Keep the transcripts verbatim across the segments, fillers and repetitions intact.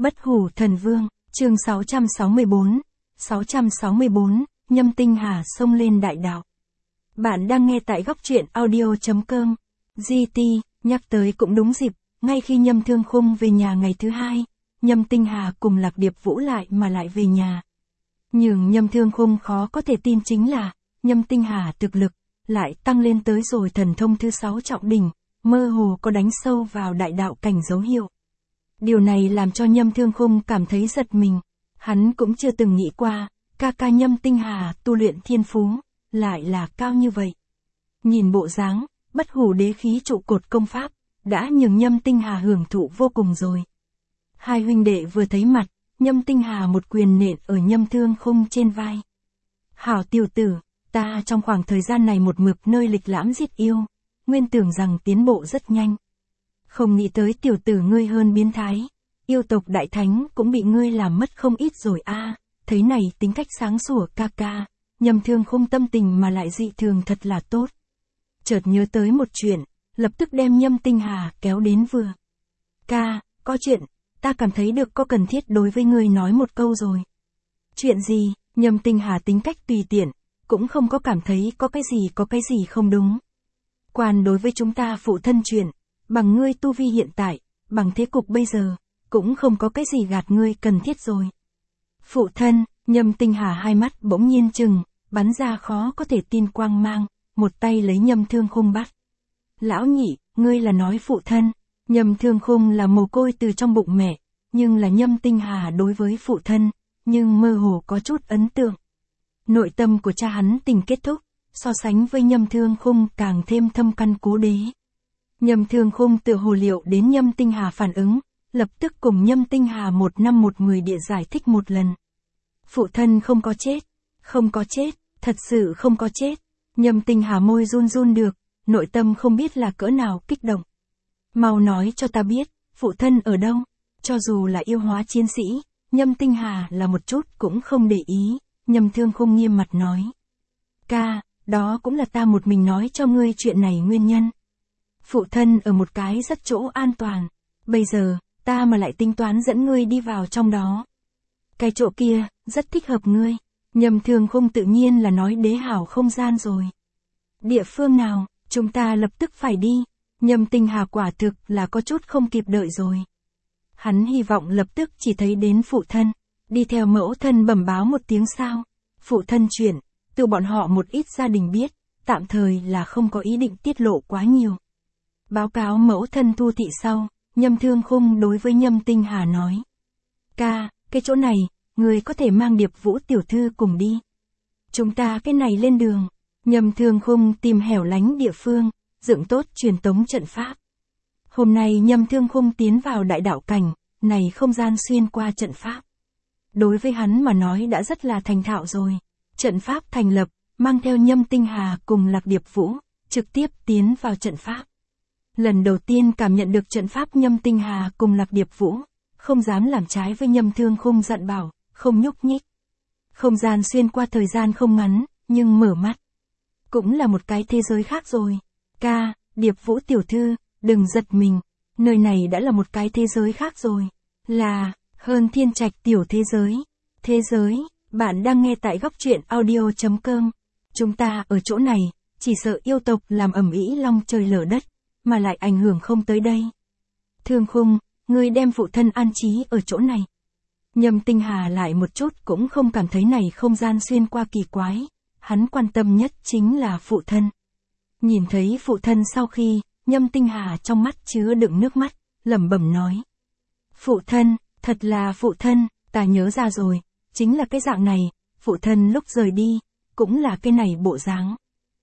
Bất hủ thần vương, chương sáu trăm sáu mươi bốn, sáu trăm sáu mươi bốn, Nhâm Tinh Hà xông lên đại đạo. Bạn đang nghe tại góc truyện audio chấm com. giê tê, nhắc tới cũng đúng dịp, ngay khi Nhâm Thương Khung về nhà ngày thứ hai, Nhâm Tinh Hà cùng Lạc Điệp Vũ lại mà lại về nhà. Nhưng Nhâm Thương Khung khó có thể tin chính là, Nhâm Tinh Hà thực lực, lại tăng lên tới rồi thần thông thứ sáu trọng đỉnh, mơ hồ có đánh sâu vào đại đạo cảnh dấu hiệu. Điều này làm cho Nhâm Thương Khung cảm thấy giật mình, hắn cũng chưa từng nghĩ qua, ca ca Nhâm Tinh Hà tu luyện thiên phú, lại là cao như vậy. Nhìn bộ dáng, bất hủ đế khí trụ cột công pháp, đã nhường Nhâm Tinh Hà hưởng thụ vô cùng rồi. Hai huynh đệ vừa thấy mặt, Nhâm Tinh Hà một quyền nện ở Nhâm Thương Khung trên vai. Hảo tiểu tử, ta trong khoảng thời gian này một mực nơi lịch lãm giết yêu, nguyên tưởng rằng tiến bộ rất nhanh. Không nghĩ tới tiểu tử ngươi hơn biến thái, yêu tộc đại thánh cũng bị ngươi làm mất không ít rồi a. À, thấy này tính cách sáng sủa ca ca, Nhâm Thương Khung tâm tình mà lại dị thường thật là tốt. Chợt nhớ tới một chuyện, lập tức đem Nhâm Tinh Hà kéo đến vừa. Ca, có chuyện, ta cảm thấy được có cần thiết đối với ngươi nói một câu rồi. Chuyện gì? Nhâm Tinh Hà tính cách tùy tiện, cũng không có cảm thấy có cái gì có cái gì không đúng. Quan đối với chúng ta phụ thân chuyện, bằng ngươi tu vi hiện tại, bằng thế cục bây giờ, cũng không có cái gì gạt ngươi cần thiết rồi. Phụ thân, Nhâm Tinh Hà hai mắt bỗng nhiên chừng, bắn ra khó có thể tin quang mang, một tay lấy Nhâm Thương Khung bắt. Lão nhị, ngươi là nói phụ thân, Nhâm Thương Khung là mồ côi từ trong bụng mẹ, nhưng là Nhâm Tinh Hà đối với phụ thân, nhưng mơ hồ có chút ấn tượng. Nội tâm của cha hắn tình kết thúc, so sánh với Nhâm Thương Khung càng thêm thâm căn cố đế. Nhâm Thương Khung tự hồ liệu đến Nhâm Tinh Hà phản ứng, lập tức cùng Nhâm Tinh Hà một năm một người địa giải thích một lần. Phụ thân không có chết, không có chết, thật sự không có chết. Nhâm Tinh Hà môi run run được, nội tâm không biết là cỡ nào kích động. Mau nói cho ta biết, phụ thân ở đâu? Cho dù là yêu hóa chiến sĩ, Nhâm Tinh Hà là một chút cũng không để ý, Nhâm Thương Khung nghiêm mặt nói. Ca, đó cũng là ta một mình nói cho ngươi chuyện này nguyên nhân. Phụ thân ở một cái rất chỗ an toàn, bây giờ, ta mà lại tính toán dẫn ngươi đi vào trong đó. Cái chỗ kia, rất thích hợp ngươi. Nhâm Thương Khung tự nhiên là nói đế hảo không gian rồi. Địa phương nào, chúng ta lập tức phải đi. Nhâm Tinh Hà quả thực là có chút không kịp đợi rồi. Hắn hy vọng lập tức chỉ thấy đến phụ thân, đi theo mẫu thân bẩm báo một tiếng sao. Phụ thân chuyện, từ bọn họ một ít gia đình biết, tạm thời là không có ý định tiết lộ quá nhiều. Báo cáo mẫu thân thu thị sau, Nhâm Thương Khung đối với Nhâm Tinh Hà nói. Ca, cái chỗ này, người có thể mang Điệp Vũ tiểu thư cùng đi. Chúng ta cái này lên đường. Nhâm Thương Khung tìm hẻo lánh địa phương, dựng tốt truyền tống trận pháp. Hôm nay Nhâm Thương Khung tiến vào đại đạo cảnh, này không gian xuyên qua trận pháp. Đối với hắn mà nói đã rất là thành thạo rồi. Trận pháp thành lập, mang theo Nhâm Tinh Hà cùng Lạc Điệp Vũ, trực tiếp tiến vào trận pháp. Lần đầu tiên cảm nhận được trận pháp Nhâm Tinh Hà cùng Lạc Điệp Vũ, không dám làm trái với Nhâm Thương Khung dặn bảo, không nhúc nhích. Không gian xuyên qua thời gian không ngắn, nhưng mở mắt. Cũng là một cái thế giới khác rồi. Ca, Điệp Vũ tiểu thư, đừng giật mình, nơi này đã là một cái thế giới khác rồi. Là, hơn thiên trạch tiểu thế giới. Thế giới, bạn đang nghe tại góc truyện audio chấm com. Chúng ta ở chỗ này, chỉ sợ yêu tộc làm ầm ĩ long trời lở đất, mà lại ảnh hưởng không tới đây. Thương Khung, ngươi đem phụ thân an trí ở chỗ này. Nhâm Tinh Hà lại một chút cũng không cảm thấy này không gian xuyên qua kỳ quái, hắn quan tâm nhất chính là phụ thân. Nhìn thấy phụ thân sau khi, Nhâm Tinh Hà trong mắt chứa đựng nước mắt, lẩm bẩm nói. Phụ thân, thật là phụ thân, ta nhớ ra rồi, chính là cái dạng này, phụ thân lúc rời đi, cũng là cái này bộ dáng.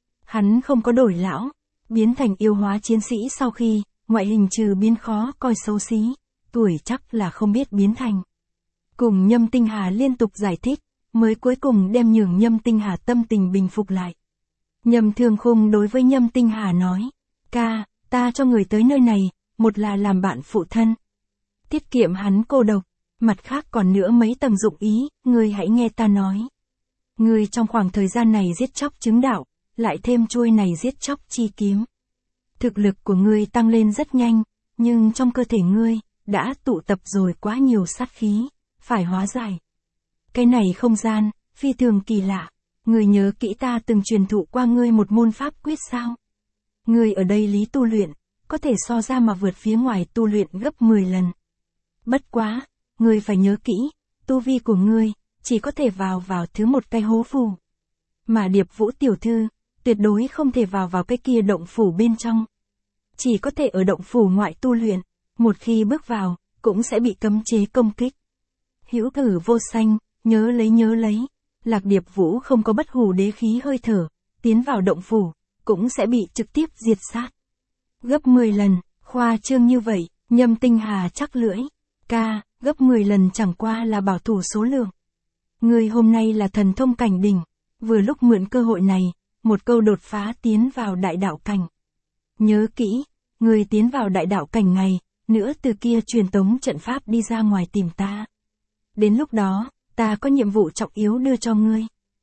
Hắn không có đổi lão, biến thành yêu hóa chiến sĩ sau khi, ngoại hình trừ biến khó coi xấu xí, tuổi chắc là không biết biến thành. Cùng Nhâm Tinh Hà liên tục giải thích, mới cuối cùng đem nhường Nhâm Tinh Hà tâm tình bình phục lại. Nhâm Thương Khung đối với Nhâm Tinh Hà nói, ca, ta cho người tới nơi này, một là làm bạn phụ thân. Tiết kiệm hắn cô độc, mặt khác còn nữa mấy tầng dụng ý, ngươi hãy nghe ta nói. Ngươi trong khoảng thời gian này giết chóc chứng đạo, lại thêm chuôi này giết chóc chi kiếm. Thực lực của ngươi tăng lên rất nhanh, nhưng trong cơ thể ngươi, đã tụ tập rồi quá nhiều sát khí, phải hóa giải. Cái này không gian, phi thường kỳ lạ, người nhớ kỹ ta từng truyền thụ qua ngươi một môn pháp quyết sao? Ngươi ở đây lý tu luyện, có thể so ra mà vượt phía ngoài tu luyện gấp mười lần. Bất quá, ngươi phải nhớ kỹ, tu vi của ngươi, chỉ có thể vào vào thứ một cái hố phù. Mà Điệp Vũ tiểu thư, tuyệt đối không thể vào vào cái kia động phủ bên trong. Chỉ có thể ở động phủ ngoại tu luyện, một khi bước vào, cũng sẽ bị cấm chế công kích. Hữu tử vô sanh, nhớ lấy nhớ lấy, Lạc Điệp Vũ không có bất hủ đế khí hơi thở, tiến vào động phủ, cũng sẽ bị trực tiếp diệt sát. Gấp mười lần, khoa trương như vậy, Nhâm Tinh Hà chắc lưỡi. Ca, gấp mười lần chẳng qua là bảo thủ số lượng. Người hôm nay là thần thông cảnh đỉnh, vừa lúc mượn cơ hội này, một câu đột phá tiến vào đại đạo cảnh. Nhớ kỹ, người tiến vào đại đạo cảnh ngày, nữa từ kia truyền tống trận pháp đi ra ngoài tìm ta. Đến lúc đó, ta có nhiệm vụ trọng yếu đưa cho ngươi.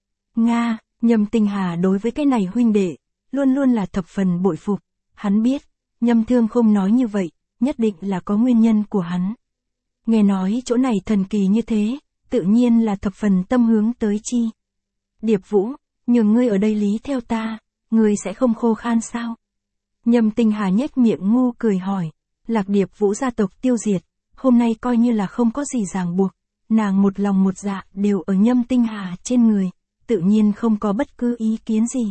Nga, Nhâm Tinh Hà đối với cái này huynh đệ, luôn luôn là thập phần bội phục. Hắn biết, Nhâm Thương Khung nói như vậy, nhất định là có nguyên nhân của hắn. Nghe nói chỗ này thần kỳ như thế, tự nhiên là thập phần tâm hướng tới chi. Điệp Vũ, nhường ngươi ở đây lý theo ta, ngươi sẽ không khô khan sao? Nhâm Tinh Hà nhếch miệng ngu cười hỏi, Lạc Điệp Vũ gia tộc tiêu diệt, hôm nay coi như là không có gì ràng buộc, nàng một lòng một dạ đều ở Nhâm Tinh Hà trên người, tự nhiên không có bất cứ ý kiến gì.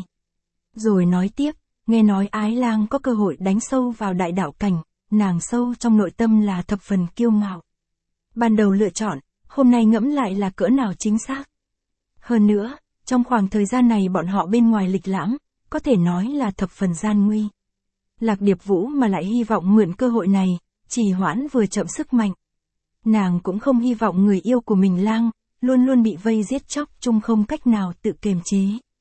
Rồi nói tiếp, nghe nói Ái Lang có cơ hội đánh sâu vào đại đạo cảnh, nàng sâu trong nội tâm là thập phần kiêu ngạo. Ban đầu lựa chọn, hôm nay ngẫm lại là cỡ nào chính xác. Hơn nữa, trong khoảng thời gian này bọn họ bên ngoài lịch lãm, có thể nói là thập phần gian nguy. Lạc Điệp Vũ mà lại hy vọng mượn cơ hội này, trì hoãn vừa chậm sức mạnh. Nàng cũng không hy vọng người yêu của mình Lang, luôn luôn bị vây giết chóc chung không cách nào tự kiềm chế.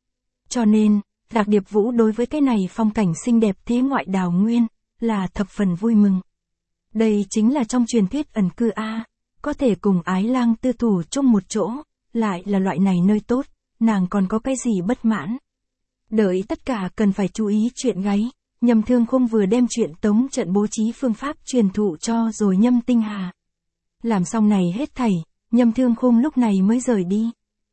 Cho nên, Lạc Điệp Vũ đối với cái này phong cảnh xinh đẹp thế ngoại đào nguyên, là thập phần vui mừng. Đây chính là trong truyền thuyết ẩn cư A, có thể cùng Ái Lang tư thủ chung một chỗ, lại là loại này nơi tốt, nàng còn có cái gì bất mãn. Đợi tất cả cần phải chú ý chuyện gáy, Nhâm Thương Khung vừa đem chuyện tống trận bố trí phương pháp truyền thụ cho rồi Nhâm Tinh Hà. Làm xong này hết thảy, Nhâm Thương Khung lúc này mới rời đi.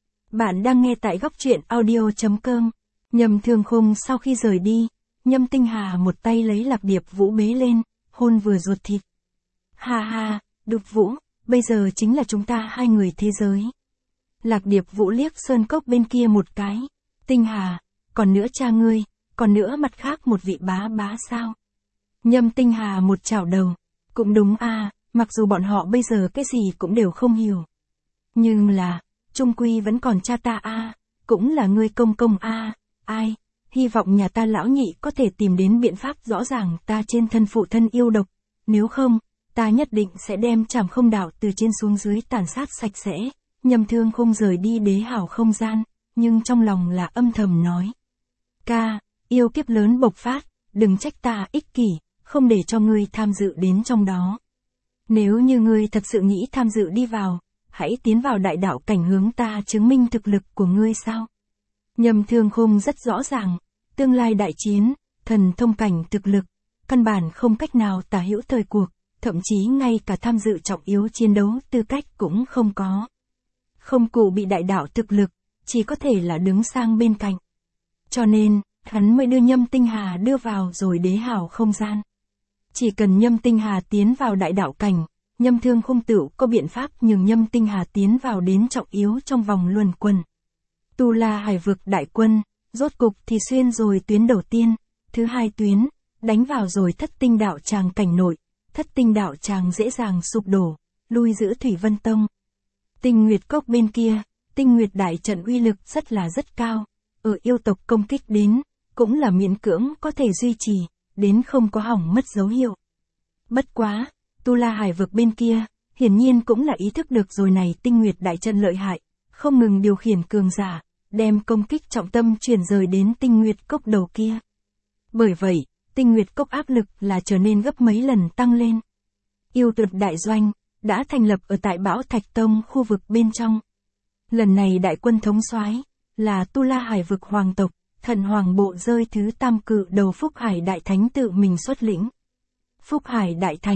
Bạn đang nghe tại góc truyện audio chấm com. Nhâm Thương Khung sau khi rời đi, Nhâm Tinh Hà một tay lấy Lạc Điệp Vũ bế lên, hôn vừa ruột thịt. Ha ha, Điệp Vũ, bây giờ chính là chúng ta hai người thế giới. Lạc Điệp Vũ liếc sơn cốc bên kia một cái. Tinh Hà, còn nữa cha ngươi, còn nữa mặt khác một vị bá bá sao? Nhâm Tinh Hà một chảo đầu. Cũng đúng a, mặc dù bọn họ bây giờ cái gì cũng đều không hiểu. Nhưng là, trung quy vẫn còn cha ta a, cũng là ngươi công công a, ai, hy vọng nhà ta lão nhị có thể tìm đến biện pháp rõ ràng ta trên thân phụ thân yêu độc, nếu không, ta nhất định sẽ đem Trảm Không Đạo từ trên xuống dưới tàn sát sạch sẽ. Nhâm Thương Khung rời đi đế hảo không gian, nhưng trong lòng là âm thầm nói. Ca, yêu kiếp lớn bộc phát, đừng trách ta ích kỷ, không để cho ngươi tham dự đến trong đó. Nếu như ngươi thật sự nghĩ tham dự đi vào, hãy tiến vào đại đạo cảnh hướng ta chứng minh thực lực của ngươi sao. Nhâm Thương Khung rất rõ ràng, tương lai đại chiến, thần thông cảnh thực lực, căn bản không cách nào tả hữu thời cuộc, thậm chí ngay cả tham dự trọng yếu chiến đấu tư cách cũng không có. Không cụ bị đại đạo thực lực, chỉ có thể là đứng sang bên cạnh. Cho nên, hắn mới đưa Nhâm Tinh Hà đưa vào rồi đế hảo không gian. Chỉ cần Nhâm Tinh Hà tiến vào đại đạo cảnh, Nhâm Thương Khung tựu có biện pháp nhường Nhâm Tinh Hà tiến vào đến trọng yếu trong vòng luân quần. Tu La Hải vực đại quân, rốt cục thì xuyên rồi tuyến đầu tiên, thứ hai tuyến, đánh vào rồi thất tinh đạo tràng cảnh nội, thất tinh đạo tràng dễ dàng sụp đổ, lui giữ Thủy Vân Tông. Tinh Nguyệt Cốc bên kia, Tinh Nguyệt đại trận uy lực rất là rất cao, ở yêu tộc công kích đến, cũng là miễn cưỡng có thể duy trì, đến không có hỏng mất dấu hiệu. Bất quá, Tu La Hải vực bên kia, hiển nhiên cũng là ý thức được rồi này Tinh Nguyệt đại trận lợi hại, không ngừng điều khiển cường giả, đem công kích trọng tâm chuyển rời đến Tinh Nguyệt Cốc đầu kia. Bởi vậy, Tinh Nguyệt Cốc áp lực là trở nên gấp mấy lần tăng lên. Yêu tộc đại doanh, đã thành lập ở tại Bão Thạch Tông khu vực bên trong. Lần này đại quân thống soái là Tu La Hải vực hoàng tộc, Thần Hoàng bộ rơi thứ tam cự đầu Phúc Hải Đại Thánh tự mình xuất lĩnh. Phúc Hải Đại Thánh,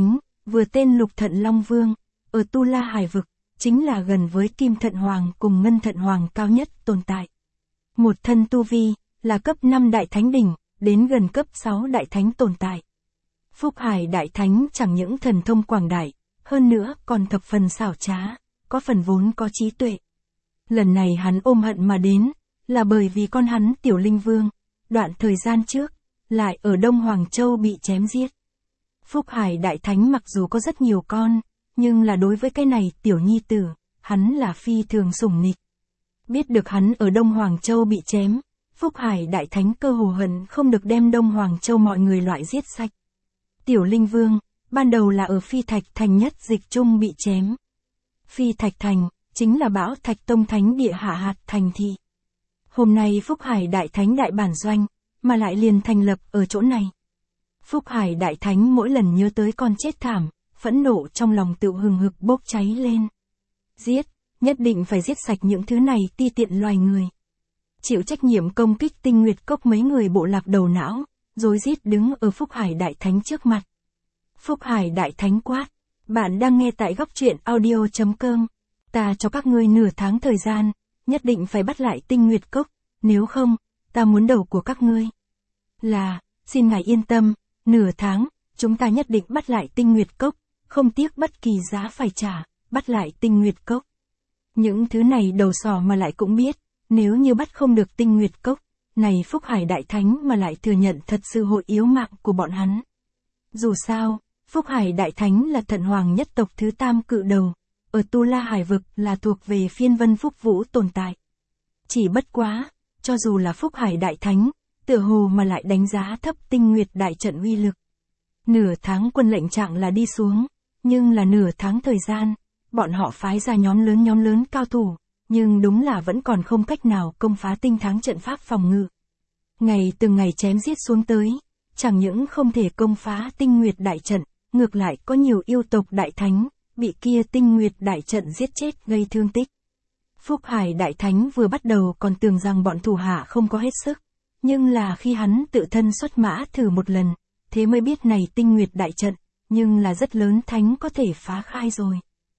vừa tên Lục Thận Long Vương, ở Tu La Hải vực, chính là gần với Kim Thận Hoàng cùng Ngân Thận Hoàng cao nhất tồn tại. Một thân tu vi, là cấp năm đại thánh đỉnh, đến gần cấp sáu đại thánh tồn tại. Phúc Hải đại thánh chẳng những thần thông quảng đại, hơn nữa còn thập phần xảo trá, có phần vốn có trí tuệ. Lần này hắn ôm hận mà đến, là bởi vì con hắn Tiểu Linh Vương, đoạn thời gian trước, lại ở Đông Hoàng Châu bị chém giết. Phúc Hải đại thánh mặc dù có rất nhiều con, nhưng là đối với cái này tiểu nhi tử, hắn là phi thường sủng nịch. Biết được hắn ở Đông Hoàng Châu bị chém, Phúc Hải đại thánh cơ hồ hận không được đem Đông Hoàng Châu mọi người loại giết sạch. Tiểu Linh Vương, ban đầu là ở Phi Thạch Thành nhất dịch trung bị chém. Phi Thạch Thành, chính là Bão Thạch Tông Thánh địa hạ hạt thành thị. Hôm nay Phúc Hải đại thánh đại bản doanh, mà lại liền thành lập ở chỗ này. Phúc Hải đại thánh mỗi lần nhớ tới con chết thảm, phẫn nộ trong lòng tự hừng hực bốc cháy lên. Giết, nhất định phải giết sạch những thứ này ti tiện loài người. Chịu trách nhiệm công kích Tinh Nguyệt Cốc mấy người bộ lạc đầu não, rối rít đứng ở Phúc Hải đại thánh trước mặt. Phúc Hải đại thánh quát, bạn đang nghe tại góc truyện audio chấm com, ta cho các ngươi nửa tháng thời gian, nhất định phải bắt lại Tinh Nguyệt Cốc, nếu không, ta muốn đầu của các ngươi. Là, xin ngài yên tâm, nửa tháng, chúng ta nhất định bắt lại Tinh Nguyệt Cốc, không tiếc bất kỳ giá phải trả, bắt lại Tinh Nguyệt Cốc. Những thứ này đầu sỏ mà lại cũng biết, nếu như bắt không được Tinh Nguyệt Cốc, này Phúc Hải đại thánh mà lại thừa nhận thật sự hội yếu mạng của bọn hắn. Dù sao, Phúc Hải đại thánh là Thận Hoàng nhất tộc thứ tam cự đầu, ở Tu La Hải vực là thuộc về phiên vân Phúc Vũ tồn tại. Chỉ bất quá, cho dù là Phúc Hải đại thánh, tựa hồ mà lại đánh giá thấp Tinh Nguyệt đại trận uy lực. Nửa tháng quân lệnh trạng là đi xuống, nhưng là nửa tháng thời gian, bọn họ phái ra nhóm lớn nhóm lớn cao thủ, nhưng đúng là vẫn còn không cách nào công phá tinh thắng trận pháp phòng ngự. Ngày từng ngày chém giết xuống tới, chẳng những không thể công phá Tinh Nguyệt đại trận, ngược lại có nhiều yêu tộc đại thánh, bị kia Tinh Nguyệt đại trận giết chết gây thương tích. Phúc Hải đại thánh vừa bắt đầu còn tưởng rằng bọn thủ hạ không có hết sức, nhưng là khi hắn tự thân xuất mã thử một lần, thế mới biết này Tinh Nguyệt đại trận, nhưng là rất lớn thánh có thể phá khai rồi.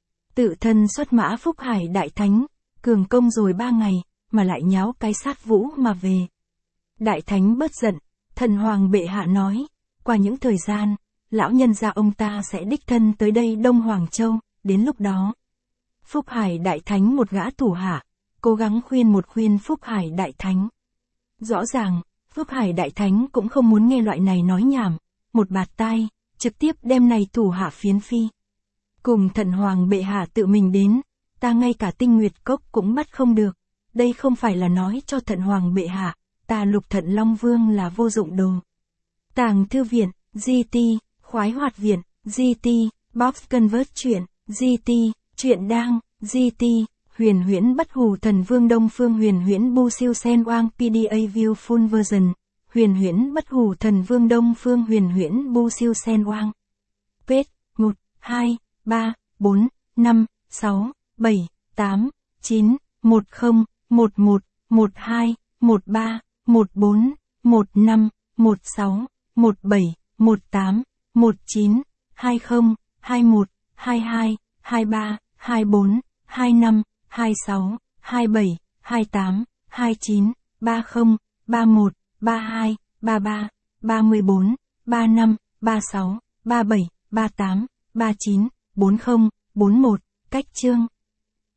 Tự thân xuất mã Phúc Hải đại thánh, cường công rồi ba ngày, mà lại nháo cái sát vũ mà về. Đại thánh bớt giận, Thần Hoàng bệ hạ nói, qua những thời gian, lão nhân gia ông ta sẽ đích thân tới đây Đông Hoàng Châu, đến lúc đó. Phúc Hải đại thánh một gã thủ hạ, cố gắng khuyên một khuyên Phúc Hải đại thánh. Rõ ràng, Phúc Hải đại thánh cũng không muốn nghe loại này nói nhảm, một bạt tai, trực tiếp đem này thủ hạ phiến phi. Cùng Thần Hoàng bệ hạ tự mình đến, ta ngay cả Tinh Nguyệt Cốc cũng bắt không được, đây không phải là nói cho Thần Hoàng bệ hạ, ta Lục Thận Long Vương là vô dụng đồ. Tàng thư viện, giê tê, khoái hoạt viện, giê tê, box convert truyện, giê tê, truyện đang, giê tê, huyền huyễn bất hủ thần vương Đông Phương huyền huyễn bu siêu sen oang pê đê a view full version, huyền huyễn bất hủ thần vương Đông Phương huyền huyễn bu siêu sen oang. Page, một, hai, ba, bốn, năm, sáu, bảy, tám, chín, một không, một một, một hai, một ba, một bốn, một năm, một sáu, một bảy, một tám, một chín, hai không, hai một, hai hai, hai ba, hai bốn, hai năm, hai sáu, hai bảy, hai tám, hai chín, ba không, ba một, ba hai, ba ba, ba mươi bốn, ba năm, ba sáu, ba bảy, ba tám, ba chín, bốn không, bốn một, cách chương.